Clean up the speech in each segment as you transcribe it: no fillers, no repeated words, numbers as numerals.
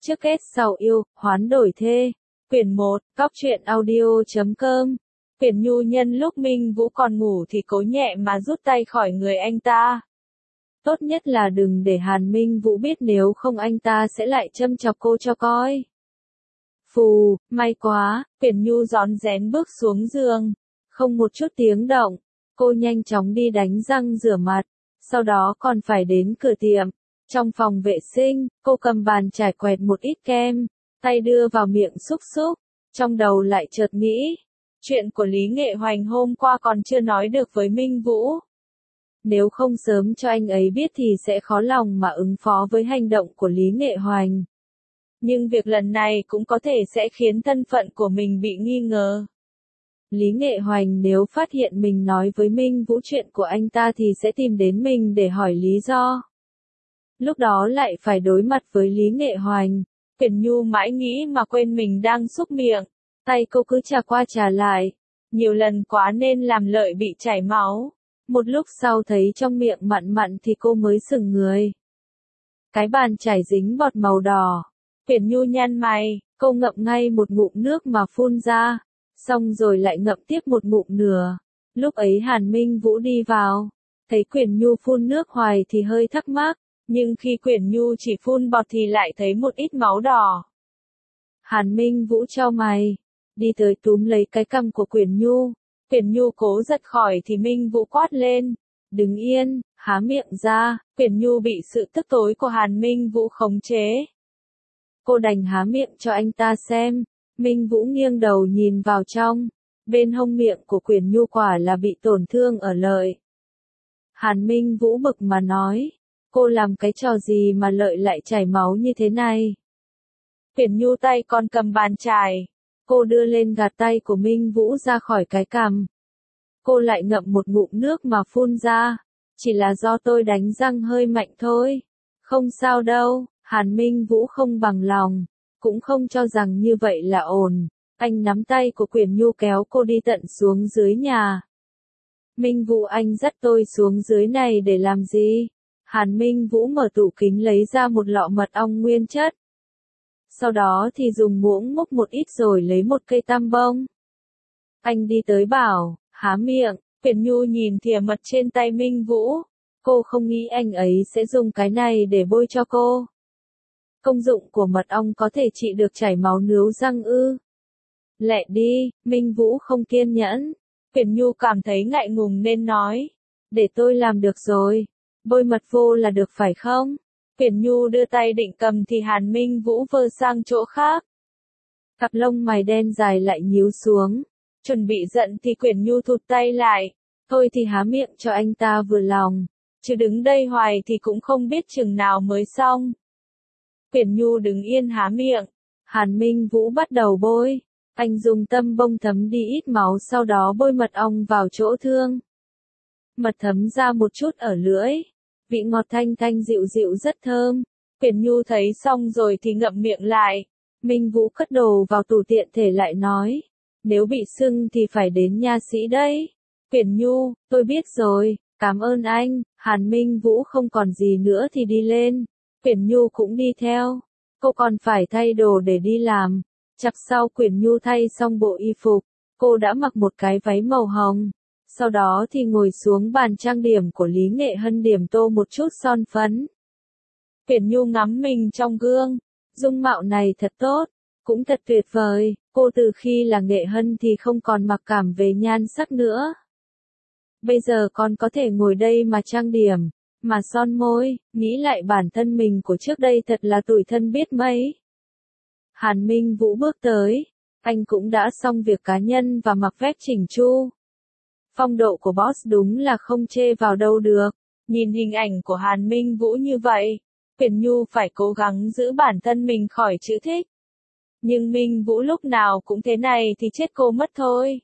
Trước kết sau yêu, hoán đổi thê. Quyển 1, Cóc truyện audio.com. Quyển Nhu nhân lúc Minh Vũ còn ngủ thì cố nhẹ mà rút tay khỏi người anh ta. Tốt nhất là đừng để Hàn Minh Vũ biết, nếu không anh ta sẽ lại châm chọc cô cho coi. Phù, may quá, Quyển Nhu rón rén bước xuống giường. Không một chút tiếng động, cô nhanh chóng đi đánh răng rửa mặt, sau đó còn phải đến cửa tiệm. Trong phòng vệ sinh, cô cầm bàn chải quẹt một ít kem, tay đưa vào miệng xúc xúc, trong đầu lại chợt nghĩ. Chuyện của Lý Nghệ Hoành hôm qua còn chưa nói được với Minh Vũ. Nếu không sớm cho anh ấy biết thì sẽ khó lòng mà ứng phó với hành động của Lý Nghệ Hoành. Nhưng việc lần này cũng có thể sẽ khiến thân phận của mình bị nghi ngờ. Lý Nghệ Hoành nếu phát hiện mình nói với Minh Vũ chuyện của anh ta thì sẽ tìm đến mình để hỏi lý do. Lúc đó lại phải đối mặt với Lý Nghệ Hoành. Quyển Nhu mãi nghĩ mà quên mình đang xúc miệng. Tay cô cứ chà qua chà lại. Nhiều lần quá nên làm lợi bị chảy máu. Một lúc sau thấy trong miệng mặn mặn thì cô mới sững người. Cái bàn chải dính bọt màu đỏ. Quyển Nhu nhăn mày, cô ngậm ngay một ngụm nước mà phun ra. Xong rồi lại ngậm tiếp một ngụm nữa. Lúc ấy Hàn Minh Vũ đi vào. Thấy Quyển Nhu phun nước hoài thì hơi thắc mắc. Nhưng khi Quyển Nhu chỉ phun bọt thì lại thấy một ít máu đỏ. Hàn Minh Vũ chau mày, đi tới túm lấy cái cằm của Quyển Nhu. Quyển Nhu cố giật khỏi thì Minh Vũ quát lên. Đứng yên, há miệng ra. Quyển Nhu bị sự tức tối của Hàn Minh Vũ khống chế. Cô đành há miệng cho anh ta xem. Minh Vũ nghiêng đầu nhìn vào trong. Bên hông miệng của Quyển Nhu quả là bị tổn thương ở lợi. Hàn Minh Vũ bực mà nói. Cô làm cái trò gì mà lợi lại chảy máu như thế này? Quyển Nhu tay còn cầm bàn chải. Cô đưa lên gạt tay của Minh Vũ ra khỏi cái cằm. Cô lại ngậm một ngụm nước mà phun ra. Chỉ là do tôi đánh răng hơi mạnh thôi. Không sao đâu, Hàn Minh Vũ không bằng lòng. Cũng không cho rằng như vậy là ổn. Anh nắm tay của Quyển Nhu kéo cô đi tận xuống dưới nhà. Minh Vũ, anh dắt tôi xuống dưới này để làm gì? Hàn Minh Vũ mở tủ kính lấy ra một lọ mật ong nguyên chất. Sau đó thì dùng muỗng múc một ít rồi lấy một cây tam bông. Anh đi tới bảo, há miệng. Quyển Nhu nhìn thìa mật trên tay Minh Vũ. Cô không nghĩ anh ấy sẽ dùng cái này để bôi cho cô. Công dụng của mật ong có thể trị được chảy máu nướu răng ư? Lẹ đi, Minh Vũ không kiên nhẫn. Quyển Nhu cảm thấy ngại ngùng nên nói. Để tôi làm được rồi. Bôi mật vô là được phải không? Quyển Nhu đưa tay định cầm thì Hàn Minh Vũ vơ sang chỗ khác. Cặp lông mày đen dài lại nhíu xuống. Chuẩn bị giận thì Quyển Nhu thụt tay lại. Thôi thì há miệng cho anh ta vừa lòng. Chứ đứng đây hoài thì cũng không biết chừng nào mới xong. Quyển Nhu đứng yên há miệng. Hàn Minh Vũ bắt đầu bôi. Anh dùng tăm bông thấm đi ít máu, sau đó bôi mật ong vào chỗ thương. Mật thấm ra một chút ở lưỡi. Vị ngọt thanh thanh dịu dịu rất thơm. Quyển Nhu thấy xong rồi thì ngậm miệng lại. Minh Vũ cất đồ vào tủ tiện thể lại nói. Nếu bị sưng thì phải đến nha sĩ đấy. Quyển Nhu, tôi biết rồi, cảm ơn anh. Hàn Minh Vũ không còn gì nữa thì đi lên. Quyển Nhu cũng đi theo. Cô còn phải thay đồ để đi làm. Chặp sau Quyển Nhu thay xong bộ y phục. Cô đã mặc một cái váy màu hồng. Sau đó thì ngồi xuống bàn trang điểm của Lý Nghệ Hân điểm tô một chút son phấn. Quyển Nhu ngắm mình trong gương. Dung mạo này thật tốt. Cũng thật tuyệt vời. Cô từ khi là Nghệ Hân thì không còn mặc cảm về nhan sắc nữa. Bây giờ con có thể ngồi đây mà trang điểm. Mà son môi. Nghĩ lại bản thân mình của trước đây thật là tủi thân biết mấy. Hàn Minh Vũ bước tới. Anh cũng đã xong việc cá nhân và mặc vest chỉnh chu. Phong độ của boss đúng là không chê vào đâu được. Nhìn hình ảnh của Hàn Minh Vũ như vậy, Quyển Nhu phải cố gắng giữ bản thân mình khỏi chữ thích. Nhưng Minh Vũ lúc nào cũng thế này thì chết cô mất thôi.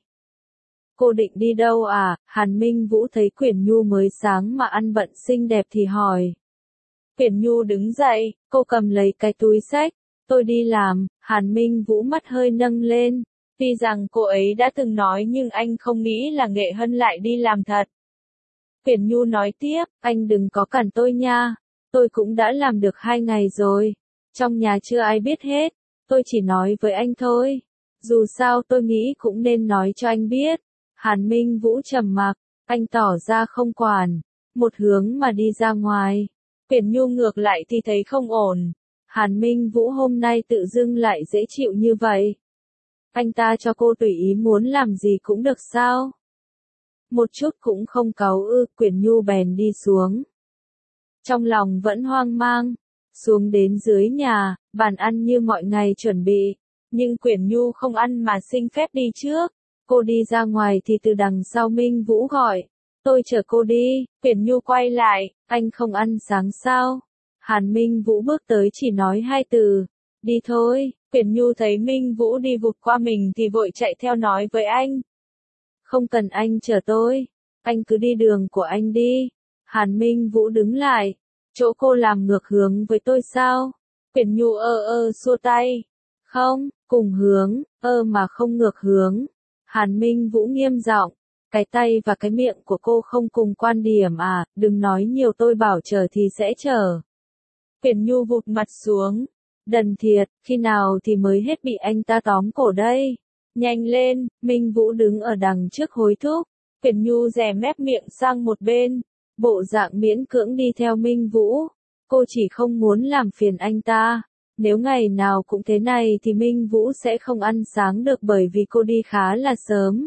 Cô định đi đâu à? Hàn Minh Vũ thấy Quyển Nhu mới sáng mà ăn bận xinh đẹp thì hỏi. Quyển Nhu đứng dậy, cô cầm lấy cái túi xách. Tôi đi làm. Hàn Minh Vũ mắt hơi nâng lên. Tuy rằng cô ấy đã từng nói nhưng anh không nghĩ là Nghệ Hân lại đi làm thật. Quyển Nhu nói tiếp, anh đừng có cản tôi nha. Tôi cũng đã làm được 2 ngày rồi. Trong nhà chưa ai biết hết, tôi chỉ nói với anh thôi. Dù sao tôi nghĩ cũng nên nói cho anh biết. Hàn Minh Vũ trầm mặc, anh tỏ ra không quản, một hướng mà đi ra ngoài. Quyển Nhu ngược lại thì thấy không ổn. Hàn Minh Vũ hôm nay tự dưng lại dễ chịu như vậy. Anh ta cho cô tùy ý muốn làm gì cũng được sao? Một chút cũng không cáu ư, Quyển Nhu bèn đi xuống. Trong lòng vẫn hoang mang, xuống đến dưới nhà, bàn ăn như mọi ngày chuẩn bị, nhưng Quyển Nhu không ăn mà xin phép đi trước. Cô đi ra ngoài thì từ đằng sau Minh Vũ gọi, tôi chở cô đi. Quyển Nhu quay lại, anh không ăn sáng sao? Hàn Minh Vũ bước tới chỉ nói hai từ, đi thôi. Quyển Nhu thấy Minh Vũ đi vụt qua mình thì vội chạy theo nói với anh. Không cần anh chở tôi, anh cứ đi đường của anh đi. Hàn Minh Vũ đứng lại, chỗ cô làm ngược hướng với tôi sao? Quyển Nhu xua tay. Không, cùng hướng, mà không ngược hướng. Hàn Minh Vũ nghiêm giọng, cái tay và cái miệng của cô không cùng quan điểm à, đừng nói nhiều, tôi bảo chờ thì sẽ chờ. Quyển Nhu vụt mặt xuống, đần thiệt, khi nào thì mới hết bị anh ta tóm cổ đây? Nhanh lên, Minh Vũ đứng ở đằng trước hối thúc. Quyển Nhu dè mép miệng sang một bên, bộ dạng miễn cưỡng đi theo Minh Vũ. Cô chỉ không muốn làm phiền anh ta. Nếu ngày nào cũng thế này thì Minh Vũ sẽ không ăn sáng được bởi vì cô đi khá là sớm.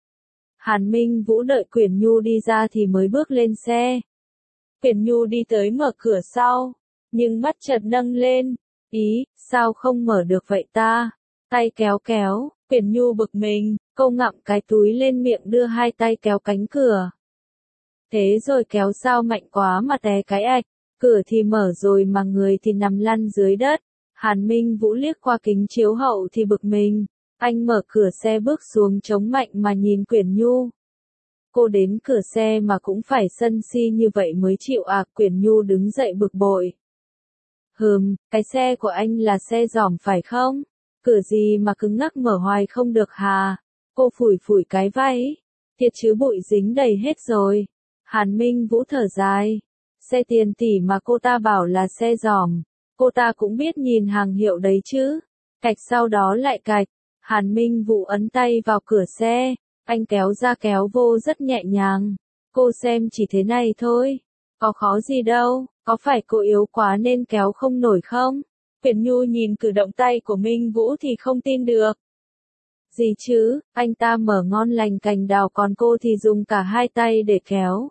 Hàn Minh Vũ đợi Quyển Nhu đi ra thì mới bước lên xe. Quyển Nhu đi tới mở cửa sau, nhưng mắt chợt nâng lên. Ý, sao không mở được vậy ta? Tay kéo kéo, Quyển Nhu bực mình, cô ngậm cái túi lên miệng đưa hai tay kéo cánh cửa. Thế rồi kéo sao mạnh quá mà té cái ạch, cửa thì mở rồi mà người thì nằm lăn dưới đất. Hàn Minh Vũ liếc qua kính chiếu hậu thì bực mình, anh mở cửa xe bước xuống chống mạnh mà nhìn Quyển Nhu. Cô đến cửa xe mà cũng phải sân si như vậy mới chịu à? Quyển Nhu đứng dậy bực bội. Cái xe của anh là xe giỏm phải không? Cửa gì mà cứng ngắc mở hoài không được hà? Cô phủi phủi cái váy, thiệt chứ bụi dính đầy hết rồi. Hàn Minh Vũ thở dài, xe tiền tỷ mà cô ta bảo là xe giỏm, cô ta cũng biết nhìn hàng hiệu đấy chứ. Cạch sau đó lại cạch, Hàn Minh Vũ ấn tay vào cửa xe, anh kéo ra kéo vô rất nhẹ nhàng. Cô xem chỉ thế này thôi, có khó gì đâu, có phải cô yếu quá nên kéo không nổi không? Quyển Nhu nhìn cử động tay của Minh Vũ thì không tin được. Gì chứ, anh ta mở ngon lành cành đào còn cô thì dùng cả hai tay để kéo.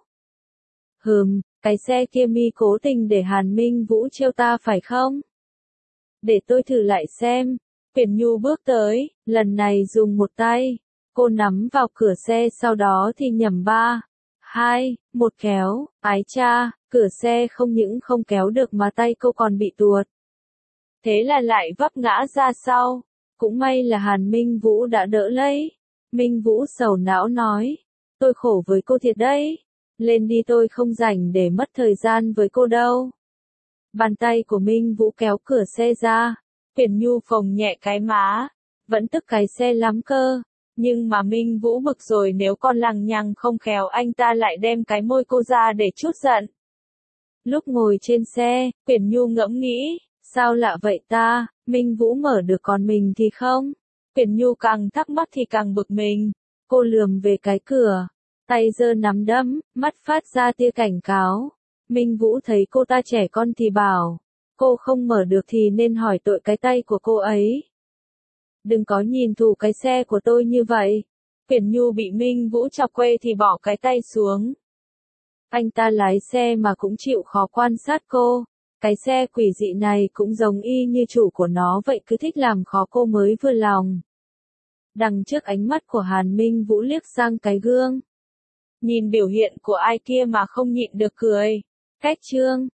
Cái xe kia mi cố tình để Hàn Minh Vũ trêu ta phải không? Để tôi thử lại xem. Quyển Nhu bước tới, lần này dùng một tay. Cô nắm vào cửa xe sau đó thì nhẩm 3, 2, 1 kéo, ái cha, cửa xe không những không kéo được mà tay cô còn bị tuột. Thế là lại vấp ngã ra sau. Cũng may là Hàn Minh Vũ đã đỡ lấy. Minh Vũ sầu não nói, tôi khổ với cô thiệt đấy. Lên đi, tôi không rảnh để mất thời gian với cô đâu. Bàn tay của Minh Vũ kéo cửa xe ra. Quyển Nhu phồng nhẹ cái má, vẫn tức cái xe lắm cơ. Nhưng mà Minh Vũ bực rồi, nếu con lằng nhằng không khéo anh ta lại đem cái môi cô ra để trút giận. Lúc ngồi trên xe, Quyển Nhu ngẫm nghĩ, sao lạ vậy ta, Minh Vũ mở được còn mình thì không. Quyển Nhu càng thắc mắc thì càng bực mình. Cô lườm về cái cửa, tay giơ nắm đấm, mắt phát ra tia cảnh cáo. Minh Vũ thấy cô ta trẻ con thì bảo, cô không mở được thì nên hỏi tội cái tay của cô ấy. Đừng có nhìn thù cái xe của tôi như vậy. Quyển Nhu bị Minh Vũ chọc quê thì bỏ cái tay xuống. Anh ta lái xe mà cũng chịu khó quan sát cô. Cái xe quỷ dị này cũng giống y như chủ của nó vậy, cứ thích làm khó cô mới vừa lòng. Đằng trước ánh mắt của Hàn Minh Vũ liếc sang cái gương. Nhìn biểu hiện của ai kia mà không nhịn được cười. Cách chương